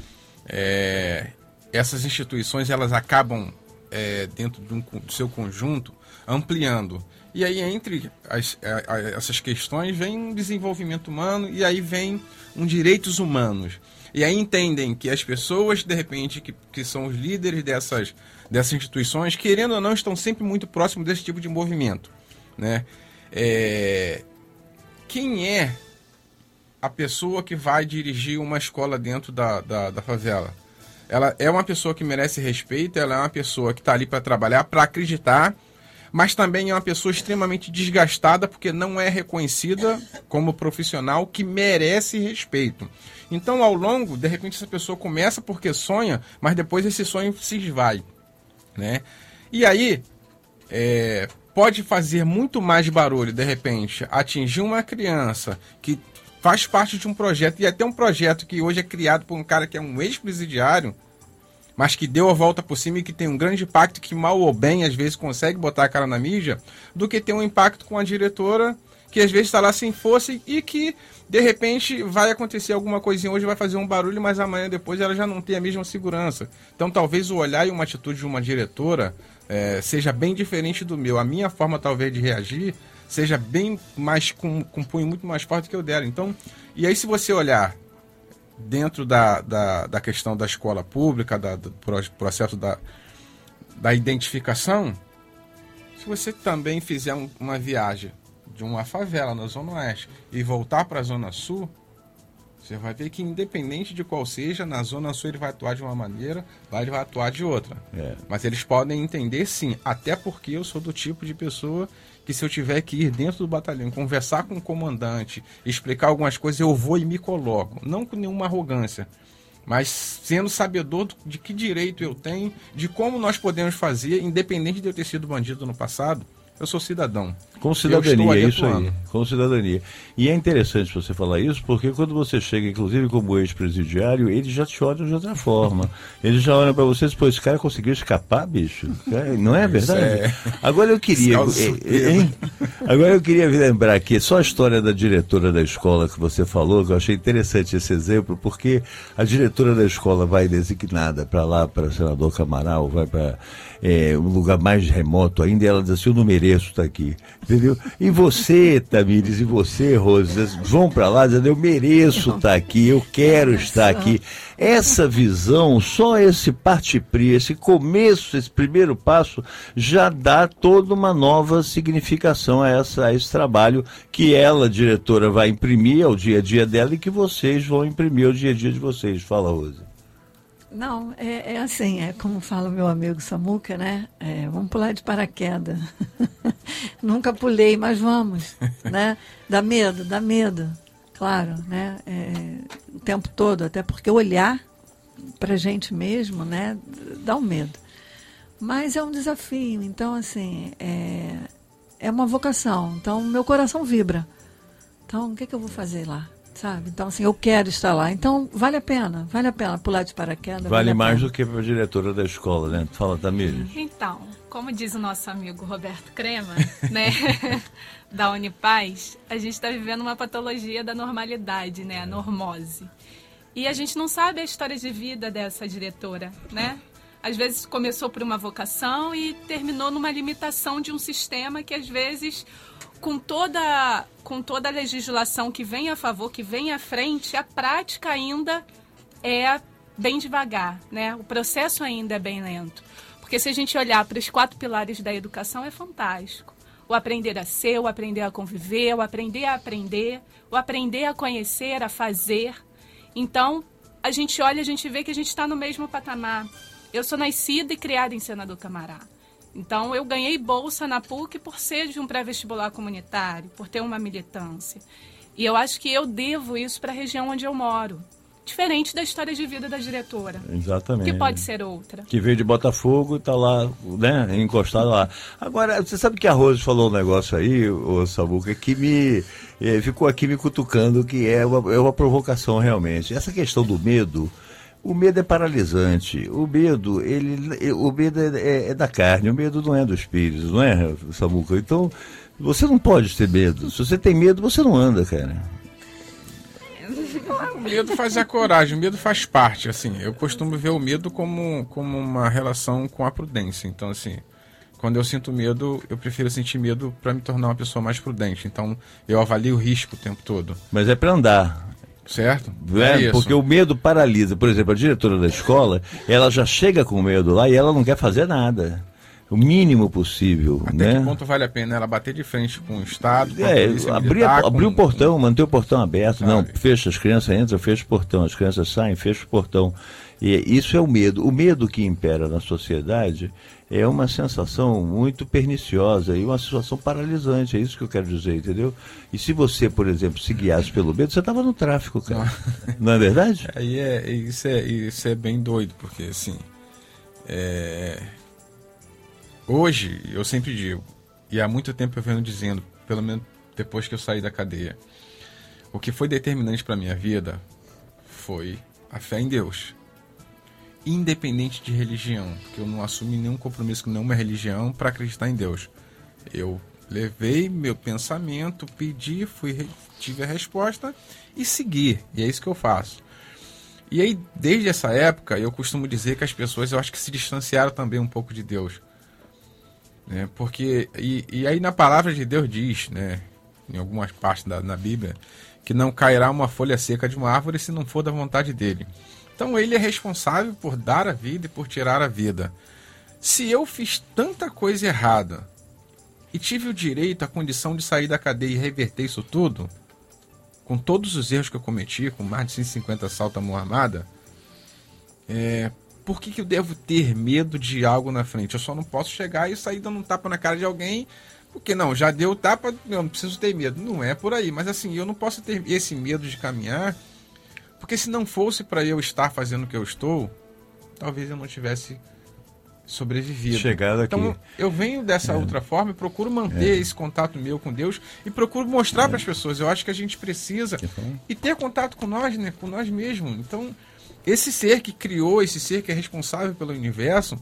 é, essas instituições elas acabam é, dentro de um, do seu conjunto ampliando. E aí entre as, a, a, essas questões vem um desenvolvimento humano e aí vem um direitos humanos. E aí entendem que as pessoas, de repente, que, que são os líderes dessas, dessas instituições, querendo ou não, estão sempre muito próximos desse tipo de movimento, né? É, quem é a pessoa que vai dirigir uma escola dentro da, da, da favela? Ela é uma pessoa que merece respeito, ela é uma pessoa que está ali para trabalhar, para acreditar, mas também é uma pessoa extremamente desgastada porque não é reconhecida como profissional que merece respeito. Então, ao longo, de repente, essa pessoa começa porque sonha, mas depois esse sonho se esvai, né? E aí, é, pode fazer muito mais barulho, de repente, atingir uma criança que faz parte de um projeto, e até um projeto que hoje é criado por um cara que é um ex-presidiário, mas que deu a volta por cima e que tem um grande impacto, que mal ou bem, às vezes, consegue botar a cara na mídia, do que ter um impacto com a diretora que às vezes está lá sem força e que, de repente, vai acontecer alguma coisinha hoje, vai fazer um barulho, mas amanhã depois ela já não tem a mesma segurança. Então, talvez o olhar e uma atitude de uma diretora é, seja bem diferente do meu. A minha forma, talvez, de reagir seja bem mais, com, com um punho muito mais forte que o dela. Então, e aí se você olhar dentro da, da, da questão da escola pública, da, do processo da, da identificação, se você também fizer um, uma viagem de uma favela na Zona Oeste e voltar para a Zona Sul, você vai ver que independente de qual seja, na Zona Sul ele vai atuar de uma maneira, lá ele vai atuar de outra. É. Mas eles podem entender sim, até porque eu sou do tipo de pessoa que se eu tiver que ir dentro do batalhão, conversar com o comandante, explicar algumas coisas, eu vou e me coloco. Não com nenhuma arrogância, mas sendo sabedor de que direito eu tenho, de como nós podemos fazer, independente de eu ter sido bandido no passado, eu sou cidadão. Com cidadania, é isso aí. Com cidadania. E é interessante você falar isso, porque quando você chega, inclusive como ex-presidiário, eles já te olham de outra forma. Eles já olham para você e pô, esse cara conseguiu escapar, bicho? Não é verdade? É... Agora eu queria... Hein? Agora eu queria lembrar aqui, só a história da diretora da escola que você falou, que eu achei interessante esse exemplo, porque a diretora da escola vai designada para lá, para Senador Camaral, vai para é, um lugar mais remoto ainda, e ela diz assim, eu não mereço estar aqui. Entendeu? E você, Tamires, e você, Rose, vão para lá dizendo, eu mereço estar aqui, eu quero estar aqui. Essa visão, só esse parte-pri, esse começo, esse primeiro passo, já dá toda uma nova significação a, essa, a esse trabalho que ela, diretora, vai imprimir ao dia a dia dela e que vocês vão imprimir ao dia a dia de vocês. Fala, Rose. Não, é, é assim, é como fala o meu amigo Samuca, né? É, vamos pular de paraquedas. Nunca pulei, mas vamos, né? Dá medo, dá medo, claro, né? É, o tempo todo, até porque olhar pra gente mesmo, né? Dá um medo. Mas é um desafio, então, assim, é, é uma vocação. Então, meu coração vibra. Então, o que, que eu vou fazer lá? Sabe? Então, assim, eu quero estar lá. Então, vale a pena, vale a pena pular de paraquedas. Vale, vale mais pena. do que para a diretora da escola, né? Fala, Tamires. Então, como diz o nosso amigo Roberto Crema, né, da Unipaz, a gente está vivendo uma patologia da normalidade, né, a normose. E a gente não sabe a história de vida dessa diretora, né? Às vezes começou por uma vocação e terminou numa limitação de um sistema que, às vezes, com toda, com toda a legislação que vem a favor, que vem à frente, a prática ainda é bem devagar, né? O processo ainda é bem lento. Porque se a gente olhar para os quatro pilares da educação, é fantástico. O aprender a ser, o aprender a conviver, o aprender a aprender, o aprender a conhecer, a fazer. Então, a gente olha e a gente vê que a gente está no mesmo patamar. Eu sou nascida e criada em Senador Camará. Então, eu ganhei bolsa na P U C por ser de um pré-vestibular comunitário, por ter uma militância. E eu acho que eu devo isso para a região onde eu moro. Diferente da história de vida da diretora. Exatamente. Que pode ser outra. Que veio de Botafogo e está lá, né, encostado lá. Agora, você sabe que a Rose falou um negócio aí, ô Samuca, que me eh, ficou aqui me cutucando, que é uma, é uma provocação realmente. Essa questão do medo, o medo é paralisante. O medo, ele, o medo é, é, é da carne, o medo não é do espírito, não é, Samuca? Então, você não pode ter medo. Se você tem medo, você não anda, cara. O medo faz a coragem, o medo faz parte, assim, eu costumo ver o medo como, como uma relação com a prudência, então assim, quando eu sinto medo, eu prefiro sentir medo para me tornar uma pessoa mais prudente, então eu avalio o risco o tempo todo. Mas é para andar. Certo? É, é porque o medo paralisa, por exemplo, a diretora da escola, ela já chega com medo lá e ela não quer fazer nada. O mínimo possível. Até né? que ponto vale a pena ela bater de frente com o Estado? Com é, a polícia abrir, militar, abrir com... o portão, manter o portão aberto. Sabe? Não, fecha, as crianças entram, fecha o portão, as crianças saem, fecha o portão. E isso é o medo. O medo que impera na sociedade é uma sensação muito perniciosa e uma situação paralisante. É isso que eu quero dizer, entendeu? E se você, por exemplo, se guiasse pelo medo, você estava no tráfico, cara. Não, não é verdade? Aí é, isso, é, isso é bem doido, porque assim... É... Hoje, eu sempre digo, e há muito tempo eu venho dizendo, pelo menos depois que eu saí da cadeia, o que foi determinante para a minha vida foi a fé em Deus. Independente de religião, porque eu não assumi nenhum compromisso com nenhuma religião para acreditar em Deus. Eu levei meu pensamento, pedi, fui, tive a resposta e segui. E é isso que eu faço. E aí, desde essa época, eu costumo dizer que as pessoas, eu acho que se distanciaram também um pouco de Deus. Né? Porque, e, e aí na palavra de Deus diz, né, em algumas partes da na Bíblia, que não cairá uma folha seca de uma árvore se não for da vontade dele. Então ele é responsável por dar a vida e por tirar a vida. Se eu fiz tanta coisa errada e tive o direito, a condição de sair da cadeia e reverter isso tudo, com todos os erros que eu cometi, com mais de cento e cinquenta assaltos à mão armada, é, por que, que eu devo ter medo de algo na frente? Eu só não posso chegar e sair dando um tapa na cara de alguém, porque não, já deu tapa, eu não preciso ter medo. Não é por aí, mas assim, eu não posso ter esse medo de caminhar, porque se não fosse para eu estar fazendo o que eu estou, talvez eu não tivesse sobrevivido. Chegado aqui. Então eu venho dessa é. outra forma e procuro manter é. esse contato meu com Deus e procuro mostrar é. para as pessoas. Eu acho que a gente precisa e ter contato com nós, né, com nós mesmos. Então esse ser que criou, esse ser que é responsável pelo universo,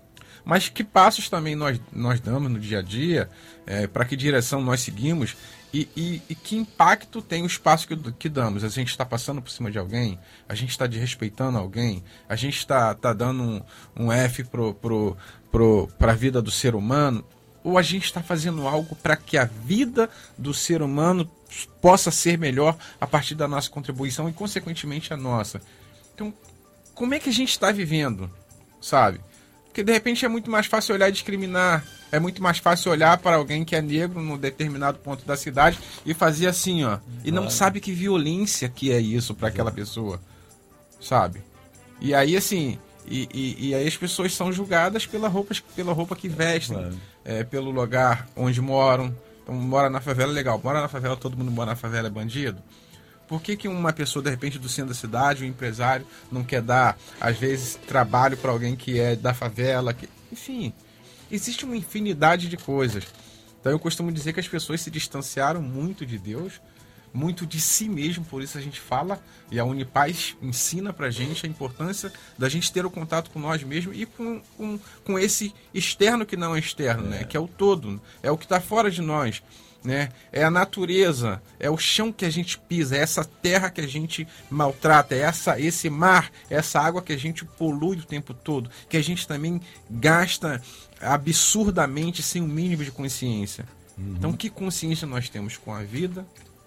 mas que passos também nós, nós damos no dia a dia, é, para que direção nós seguimos e, e, e que impacto tem o espaço que, que damos. A gente está passando por cima de alguém, a gente está desrespeitando alguém, a gente está tá dando um, um F pro, pro, pro, para a vida do ser humano, ou a gente está fazendo algo para que a vida do ser humano possa ser melhor a partir da nossa contribuição e, consequentemente, a nossa. Então, como é que a gente está vivendo, sabe? Porque, de repente, é muito mais fácil olhar e discriminar. É muito mais fácil olhar para alguém que é negro num determinado ponto da cidade e fazer assim, ó. E não sabe que violência que é isso para aquela pessoa, sabe? E aí, assim... E, e, e aí as pessoas são julgadas pela roupa, pela roupa que vestem, claro. é, pelo lugar onde moram. Então, mora na favela, legal. Mora na favela, todo mundo mora na favela, é bandido. Por que que uma pessoa, de repente, do centro da cidade, um empresário, não quer dar, às vezes, trabalho para alguém que é da favela? Que... Enfim, existe uma infinidade de coisas. Então, eu costumo dizer que as pessoas se distanciaram muito de Deus, muito de si mesmo, por isso a gente fala, e a Unipaz ensina pra gente a importância da gente ter o contato com nós mesmos e com, com, com esse externo que não é externo, é. né? Que é o todo, é o que está fora de nós. Né? É a natureza, é o chão que a gente pisa, é essa terra que a gente maltrata, é essa, esse mar, é essa água que a gente polui o tempo todo, que a gente também gasta absurdamente sem o mínimo de consciência. Uhum. Então, que consciência nós temos com a vida,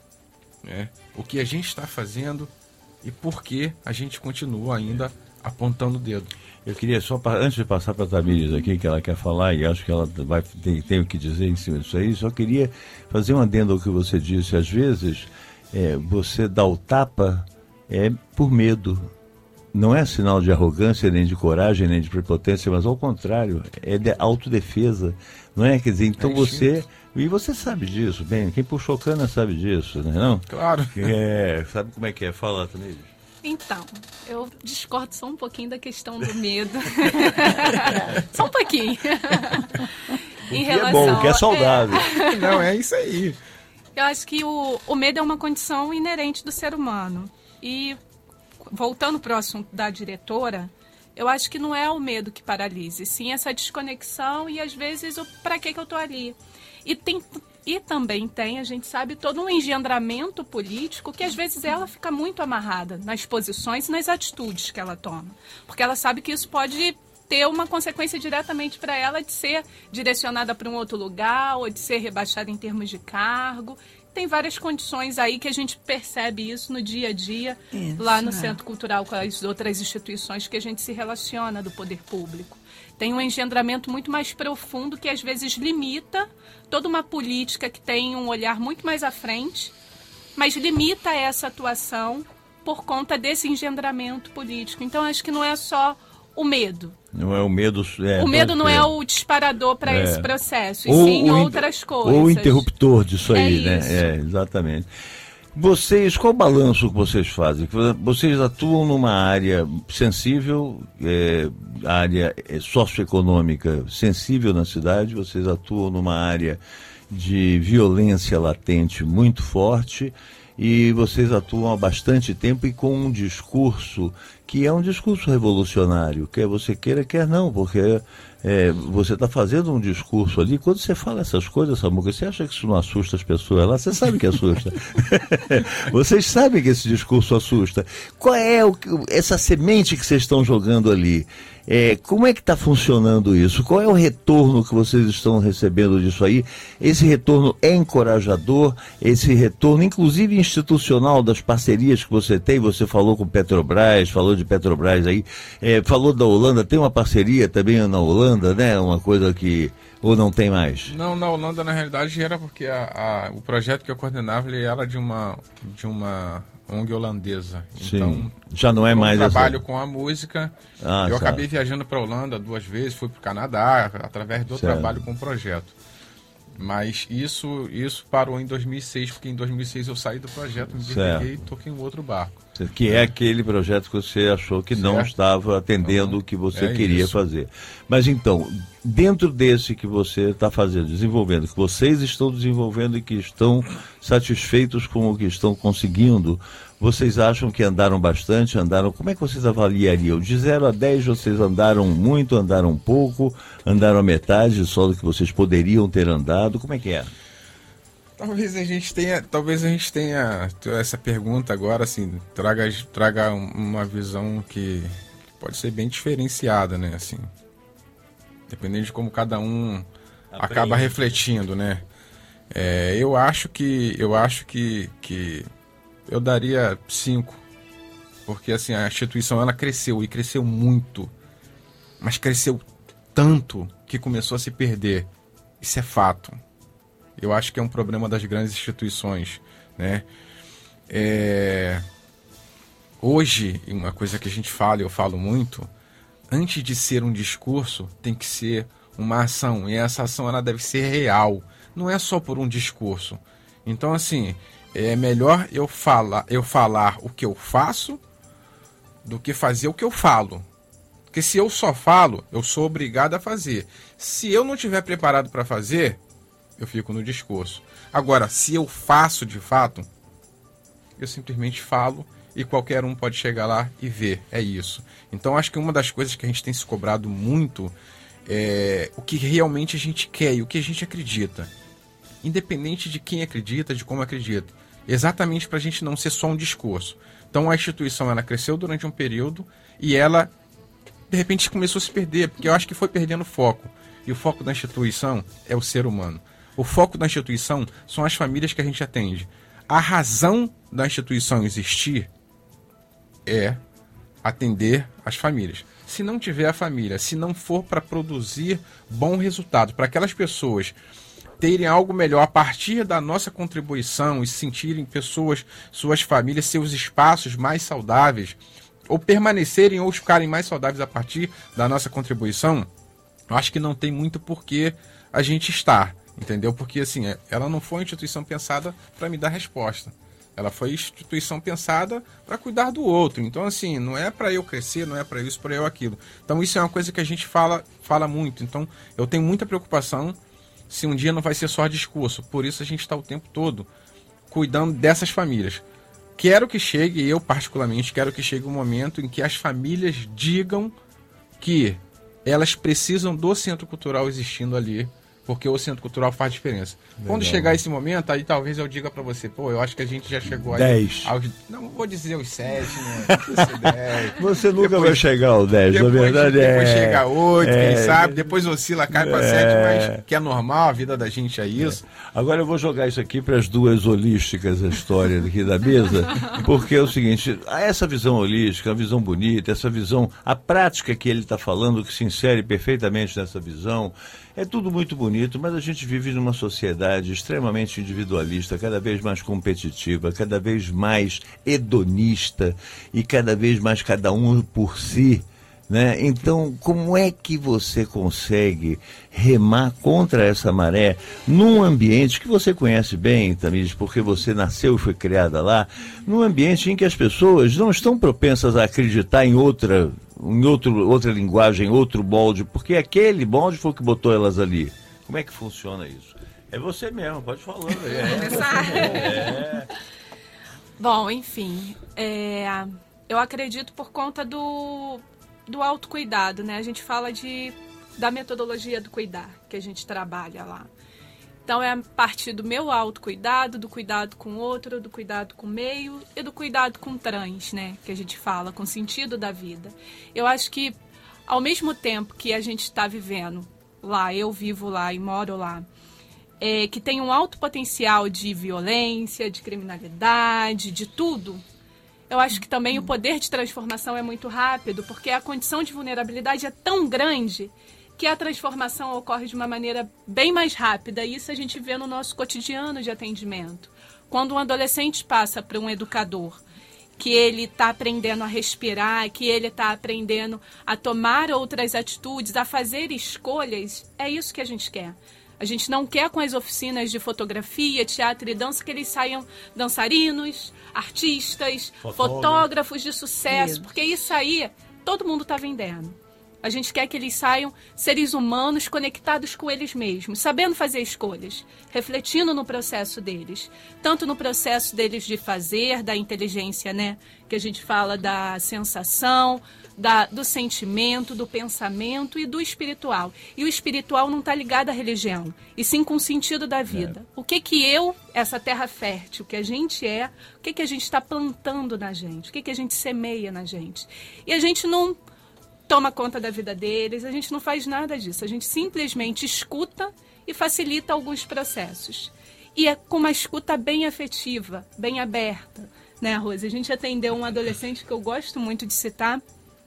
né? O que a gente está fazendo e por que a gente continua ainda apontando o dedo. Eu queria só, antes de passar para a Tamires aqui, que ela quer falar, e acho que ela vai, tem, tem o que dizer em cima disso aí, só queria fazer um adendo ao que você disse. Às vezes, é, você dá o tapa é, por medo. Não é sinal de arrogância, nem de coragem, nem de prepotência, mas ao contrário, é de autodefesa. Não é? Quer dizer, então é você... E você sabe disso, bem, quem puxou cana sabe disso, não é não? Claro. É, sabe como é que é? Fala, Tamires. Então, eu discordo só um pouquinho da questão do medo. Só um pouquinho. O em relação, é bom, o que é saudável. É... Não, é isso aí. Eu acho que o, o medo é uma condição inerente do ser humano. E, voltando para o assunto da diretora, eu acho que não é o medo que paralise, sim essa desconexão e, às vezes, o para que que eu estou ali. E tem... E também tem, a gente sabe, todo um engendramento político que às vezes ela fica muito amarrada nas posições e nas atitudes que ela toma. Porque ela sabe que isso pode ter uma consequência diretamente para ela de ser direcionada para um outro lugar ou de ser rebaixada em termos de cargo. Tem várias condições aí que a gente percebe isso no dia a dia, isso, lá no é. Centro Cultural com as outras instituições que a gente se relaciona do poder público. Tem um engendramento muito mais profundo que às vezes limita toda uma política que tem um olhar muito mais à frente, mas limita essa atuação por conta desse engendramento político. Então, acho que não é só o medo. Não é o medo... É, o medo não é o disparador para é. esse processo, e ou, sim ou outras coisas. Ou o interruptor disso é aí, isso. né? É, exatamente. Vocês, qual o balanço que vocês fazem? Vocês atuam numa área sensível, é, área socioeconômica sensível na cidade, vocês atuam numa área de violência latente muito forte e vocês atuam há bastante tempo e com um discurso que é um discurso revolucionário, quer você queira, quer não, porque é, você está fazendo um discurso ali, quando você fala essas coisas, Samuca, você acha que isso não assusta as pessoas lá? Você sabe que assusta. Vocês sabem que esse discurso assusta. Qual é o, essa semente que vocês estão jogando ali? É, como é que está funcionando isso? Qual é o retorno que vocês estão recebendo disso aí? Esse retorno é encorajador? Esse retorno, inclusive institucional, das parcerias que você tem? Você falou com Petrobras, falou de Petrobras aí, é, falou da Holanda, tem uma parceria também na Holanda, né? Uma coisa que... ou não tem mais? Não, na Holanda, na realidade, era porque a, a, o projeto que eu coordenava, ele era de uma, de uma O N G holandesa. Sim. Então, já não é mais eu trabalho essa... com a música. Ah, eu certo. acabei viajando para a Holanda duas vezes, fui para o Canadá, através do Certo. trabalho com o projeto. Mas isso, isso parou em dois mil e seis, porque em dois mil e seis eu saí do projeto, me desliguei e toquei em um outro barco. Que é aquele projeto que você achou que não Certo. estava atendendo Então, o que você é queria isso. fazer. Mas então, dentro desse que você está fazendo, desenvolvendo, que vocês estão desenvolvendo e que estão satisfeitos com o que estão conseguindo, vocês acham que andaram bastante, andaram... Como é que vocês avaliariam? De zero a dez, vocês andaram muito, andaram pouco, andaram a metade só do que vocês poderiam ter andado? Como é que é? Talvez a gente tenha, talvez a gente tenha essa pergunta agora, assim, traga, traga uma visão que pode ser bem diferenciada, né, assim, dependendo de como cada um Aprende. acaba refletindo, né. É, eu acho que, eu acho que, que eu daria cinco, porque assim a instituição ela cresceu e cresceu muito, mas cresceu tanto que começou a se perder. Isso é fato. Eu acho que é um problema das grandes instituições, né? É... Hoje, uma coisa que a gente fala e eu falo muito, antes de ser um discurso, tem que ser uma ação. E essa ação ela deve ser real. Não é só por um discurso. Então, assim, é melhor eu falar, eu falar o que eu faço do que fazer o que eu falo. Porque se eu só falo, eu sou obrigado a fazer. Se eu não estiver preparado para fazer... eu fico no discurso. Agora, se eu faço de fato, eu simplesmente falo e qualquer um pode chegar lá e ver. É isso. Então, acho que uma das coisas que a gente tem se cobrado muito é o que realmente a gente quer e o que a gente acredita. Independente de quem acredita, de como acredita. Exatamente para a gente não ser só um discurso. Então, a instituição ela cresceu durante um período e ela, de repente, começou a se perder, porque eu acho que foi perdendo foco. E o foco da instituição é o ser humano. O foco da instituição são as famílias que a gente atende. A razão da instituição existir é atender as famílias. Se não tiver a família, se não for para produzir bom resultado, para aquelas pessoas terem algo melhor a partir da nossa contribuição e se sentirem pessoas, suas famílias, seus espaços mais saudáveis, ou permanecerem ou ficarem mais saudáveis a partir da nossa contribuição, eu acho que não tem muito por que a gente estar. Entendeu? Porque assim, ela não foi uma instituição pensada para me dar resposta. Ela foi instituição pensada para cuidar do outro. Então, assim, não é para eu crescer, não é para isso, para eu aquilo. Então, isso é uma coisa que a gente fala, fala muito. Então, eu tenho muita preocupação se um dia não vai ser só discurso. Por isso, a gente está o tempo todo cuidando dessas famílias. Quero que chegue, eu particularmente, quero que chegue um momento em que as famílias digam que elas precisam do Centro Cultural existindo ali, porque o Centro Cultural faz diferença. Legal. Quando chegar esse momento, aí talvez eu diga para você, pô, eu acho que a gente já chegou aí dez. Aos, não vou dizer os sete, né? dez. Você nunca depois, vai chegar ao dez, depois, na verdade é... Depois chega a oito, é, quem sabe, depois oscila, cai para é, sete, mas que é normal, a vida da gente é isso. É. Agora eu vou jogar isso aqui para as duas holísticas, a história aqui da mesa, porque é o seguinte, essa visão holística, a visão bonita, essa visão, a prática que ele está falando, que se insere perfeitamente nessa visão, é tudo muito bonito, mas a gente vive numa sociedade extremamente individualista, cada vez mais competitiva, cada vez mais hedonista e cada vez mais cada um por si, né? Então, como é que você consegue remar contra essa maré num ambiente que você conhece bem, Tamires, porque você nasceu e foi criada lá, num ambiente em que as pessoas não estão propensas a acreditar em outra... em outro, outra linguagem, outro molde, porque aquele molde foi o que botou elas ali. Como é que funciona isso? É você mesmo, pode falar. É. Começar. É. Bom, enfim, é, eu acredito por conta do, do autocuidado, né? A gente fala de, da metodologia do cuidar, que a gente trabalha lá. Então, é a partir do meu autocuidado, do cuidado com o outro, do cuidado com o meio e do cuidado com o trans, né? Que a gente fala, com o sentido da vida. Eu acho que, ao mesmo tempo que a gente está vivendo lá, eu vivo lá e moro lá, é, que tem um alto potencial de violência, de criminalidade, de tudo, eu acho que também o poder de transformação é muito rápido, porque a condição de vulnerabilidade é tão grande que a transformação ocorre de uma maneira bem mais rápida. E isso a gente vê no nosso cotidiano de atendimento. Quando um adolescente passa para um educador, que ele está aprendendo a respirar, que ele está aprendendo a tomar outras atitudes, a fazer escolhas, é isso que a gente quer. A gente não quer, com as oficinas de fotografia, teatro e dança, que eles saiam dançarinos, artistas, Fotógrafo. fotógrafos de sucesso, isso. Porque isso aí todo mundo está vendendo. A gente quer que eles saiam seres humanos conectados com eles mesmos, sabendo fazer escolhas, refletindo no processo deles. Tanto no processo deles de fazer, da inteligência, né? Que a gente fala da sensação, da, do sentimento, do pensamento e do espiritual. E o espiritual não está ligado à religião, e sim com o sentido da vida. É. O que que eu, essa terra fértil que a gente é, o que que a gente está plantando na gente, o que que a gente semeia na gente. E a gente não toma conta da vida deles, a gente não faz nada disso. A gente simplesmente escuta e facilita alguns processos. E é com uma escuta bem afetiva, bem aberta, né, Rose? A gente atendeu um adolescente que eu gosto muito de citar,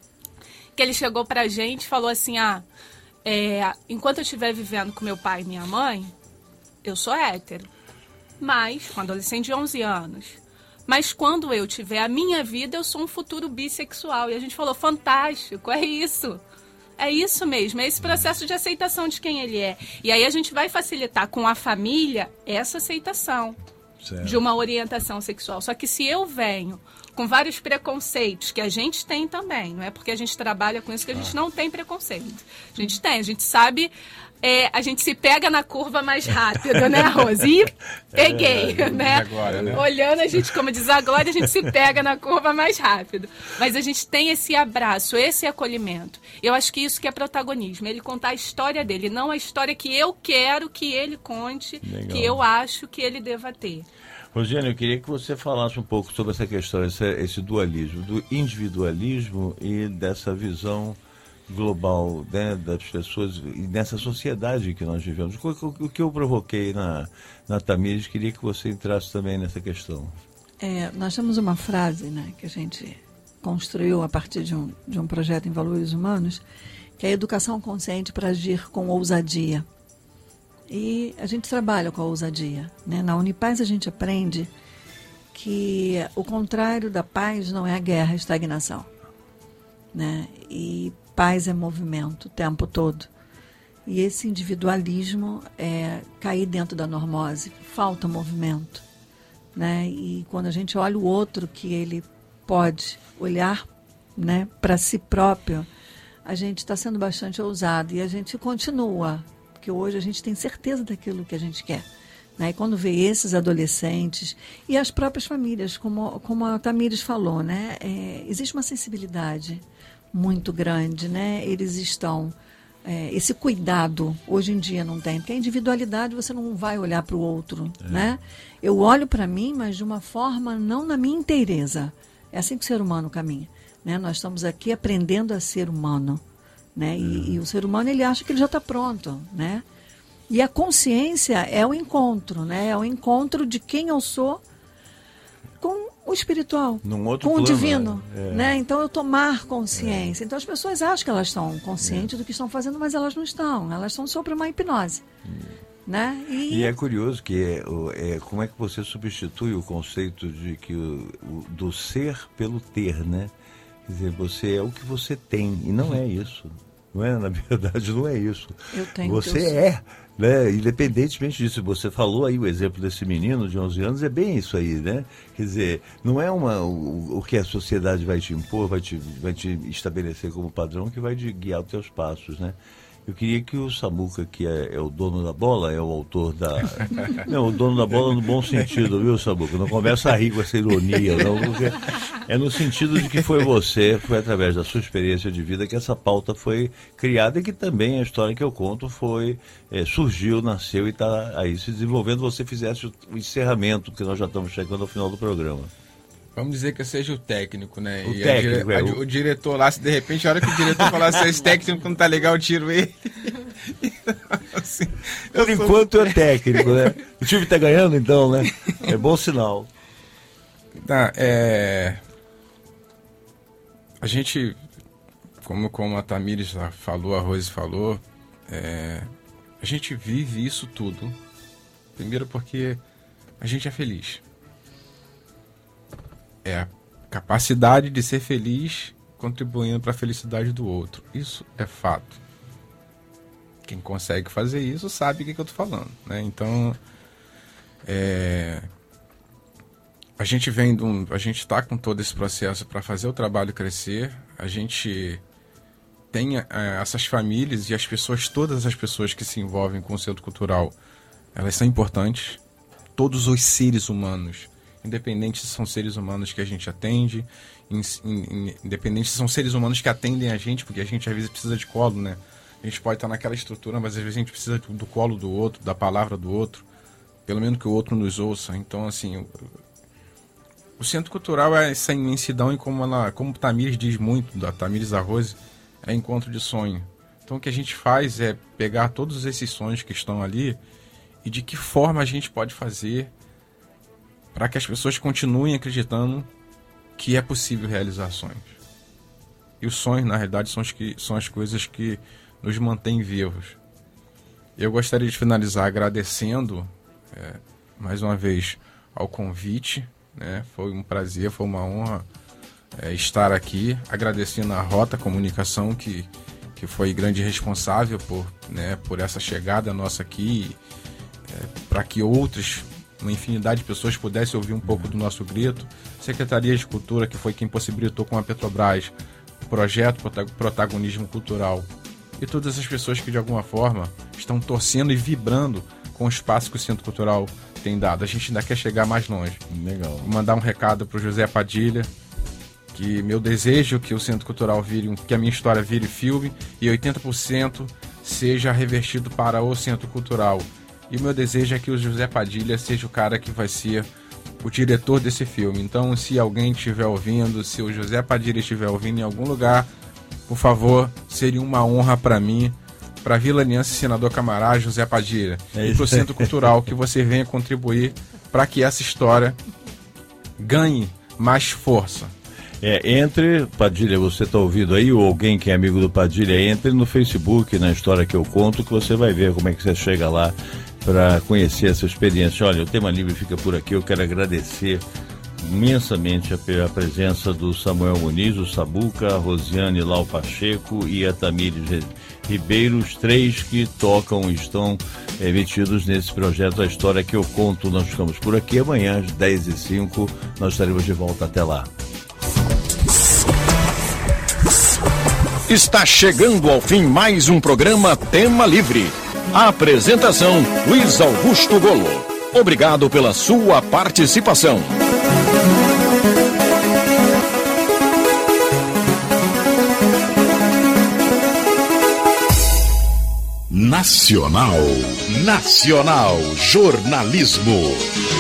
que ele chegou pra gente e falou assim, ah, é, enquanto eu estiver vivendo com meu pai e minha mãe, eu sou hétero. Mas, um adolescente de onze anos... Mas quando eu tiver a minha vida, eu sou um futuro bissexual. E a gente falou, fantástico, é isso. É isso mesmo, é esse processo de aceitação de quem ele é. E aí a gente vai facilitar com a família essa aceitação certo. De uma orientação sexual. Só que se eu venho com vários preconceitos, que a gente tem também, não é porque a gente trabalha com isso que a gente não tem preconceito. A gente tem, a gente sabe... É, a gente se pega na curva mais rápido, né, Rose? E peguei, é, né? Agora, né? Olhando, a gente, como diz a Glória, a gente se pega na curva mais rápido. Mas a gente tem esse abraço, esse acolhimento. Eu acho que isso que é protagonismo, ele contar a história dele, não a história que eu quero que ele conte, legal. Que eu acho que ele deva ter. Rosiane, eu queria que você falasse um pouco sobre essa questão, esse, esse dualismo, do individualismo e dessa visão global, né, das pessoas e nessa sociedade que nós vivemos. O, o, o que eu provoquei na, na Tamires, queria que você entrasse também nessa questão. É, nós temos uma frase, né, que a gente construiu a partir de um, de um projeto em valores humanos, que é a educação consciente para agir com ousadia. E a gente trabalha com a ousadia, né? Na Unipaz a gente aprende que o contrário da paz não é a guerra, é a estagnação, né? E paz é movimento o tempo todo. E esse individualismo é cair dentro da normose, falta movimento, né? E quando a gente olha o outro, que ele pode olhar, né, para si próprio, a gente está sendo bastante ousado e a gente continua, porque hoje a gente tem certeza daquilo que a gente quer, né? E quando vê esses adolescentes e as próprias famílias, como, como a Tamires falou, né, é, existe uma sensibilidade muito grande, né? Eles estão... É, esse cuidado, hoje em dia não tem, porque a individualidade você não vai olhar para o outro, é. né? Eu olho para mim, mas de uma forma não na minha inteireza. É assim que o ser humano caminha, né? Nós estamos aqui aprendendo a ser humano, né? E, é. e o ser humano, ele acha que ele já está pronto, né? E a consciência é o encontro, né? É o encontro de quem eu sou com o espiritual, Num outro com plano, o divino, é. né? Então eu tomar consciência. É. Então as pessoas acham que elas estão conscientes é. do que estão fazendo, mas elas não estão. Elas estão sobre uma hipnose, é. né? E... e é curioso que é, é, como é que você substitui o conceito de que o, o, do ser pelo ter, né? Quer dizer, você é o que você tem e não é isso. Não é, na verdade, não é isso. Eu tenho você eu é, né? Independentemente disso, você falou aí o exemplo desse menino de onze anos, é bem isso aí, né? Quer dizer, não é uma, o, o que a sociedade vai te impor, vai te, vai te estabelecer como padrão que vai te guiar os teus passos, né? Eu queria que o Samuca, que é, é o dono da bola, é o autor da... Não, o dono da bola no bom sentido, viu, Samuca? Não começa a rir com essa ironia, não, porque é no sentido de que foi você, foi através da sua experiência de vida que essa pauta foi criada e que também a história que eu conto foi, é, surgiu, nasceu e está aí se desenvolvendo. Você fizesse o, o encerramento, porque nós já estamos chegando ao final do programa. Vamos dizer que eu seja o técnico, né? O e técnico, a, é, a, o... o diretor lá, se de repente, a hora que o diretor falar assim, esse técnico não tá legal, eu tiro ele. assim, Por sou... enquanto é técnico, né? O time tá ganhando, então, né? É bom sinal. Tá, é... A gente, como, como a Tamires falou, a Rose falou, é... a gente vive isso tudo. Primeiro porque a gente é feliz. É a capacidade de ser feliz contribuindo para a felicidade do outro. Isso é fato. Quem consegue fazer isso sabe o que, que eu estou falando, né? Então, é... a gente vem de um... a gente está com todo esse processo para fazer o trabalho crescer. A gente tem é, essas famílias e as pessoas, todas as pessoas que se envolvem com o Centro Cultural, elas são importantes. Todos os seres humanos, independente se são seres humanos que a gente atende, in, in, independente se são seres humanos que atendem a gente, porque a gente às vezes precisa de colo, né? A gente pode estar naquela estrutura, mas às vezes a gente precisa do colo do outro, da palavra do outro, pelo menos que o outro nos ouça. Então, assim, o, o Centro Cultural é essa imensidão, e como ela, como Tamires diz muito, da Tamires Arroz, é encontro de sonho. Então, o que a gente faz é pegar todos esses sonhos que estão ali e de que forma a gente pode fazer para que as pessoas continuem acreditando que é possível realizar sonhos. E os sonhos, na realidade, são as, que, são as coisas que nos mantêm vivos. Eu gostaria de finalizar agradecendo, é, mais uma vez, ao convite, né? Foi um prazer, foi uma honra é, estar aqui, agradecendo a Rota Comunicação, que, que foi grande responsável por, né, por essa chegada nossa aqui, é, para que outros... uma infinidade de pessoas pudessem ouvir um pouco do nosso grito. Secretaria de Cultura, que foi quem possibilitou com a Petrobras o projeto Protagonismo Cultural. E todas as pessoas que de alguma forma estão torcendo e vibrando com o espaço que o Centro Cultural tem dado. A gente ainda quer chegar mais longe. Legal. Vou mandar um recado para o José Padilha, que meu desejo é que o Centro Cultural vire, que a minha história vire filme e oitenta por cento seja revertido para o Centro Cultural. E o meu desejo é que o José Padilha seja o cara que vai ser o diretor desse filme. Então, se alguém estiver ouvindo, se o José Padilha estiver ouvindo em algum lugar, por favor, seria uma honra para mim, para a Vila Aliança Senador Camará, José Padilha, é e para o Centro Cultural, que você venha contribuir para que essa história ganhe mais força. É, entre, Padilha, você está ouvindo aí, ou alguém que é amigo do Padilha, entre no Facebook, na História que eu conto, que você vai ver como é que você chega lá para conhecer essa experiência. Olha, o Tema Livre fica por aqui. Eu quero agradecer imensamente a, a presença do Samuel Muniz, o Sabuca, a Rosiane Lau Pacheco e a Tamires Ribeiro, os três que tocam e estão é, metidos nesse projeto A História que eu conto. Nós ficamos por aqui. Amanhã às dez e cinco nós estaremos de volta. Até lá. Está chegando ao fim mais um programa Tema Livre. A apresentação, Luiz Augusto Golo. Obrigado pela sua participação. Nacional, Nacional Jornalismo.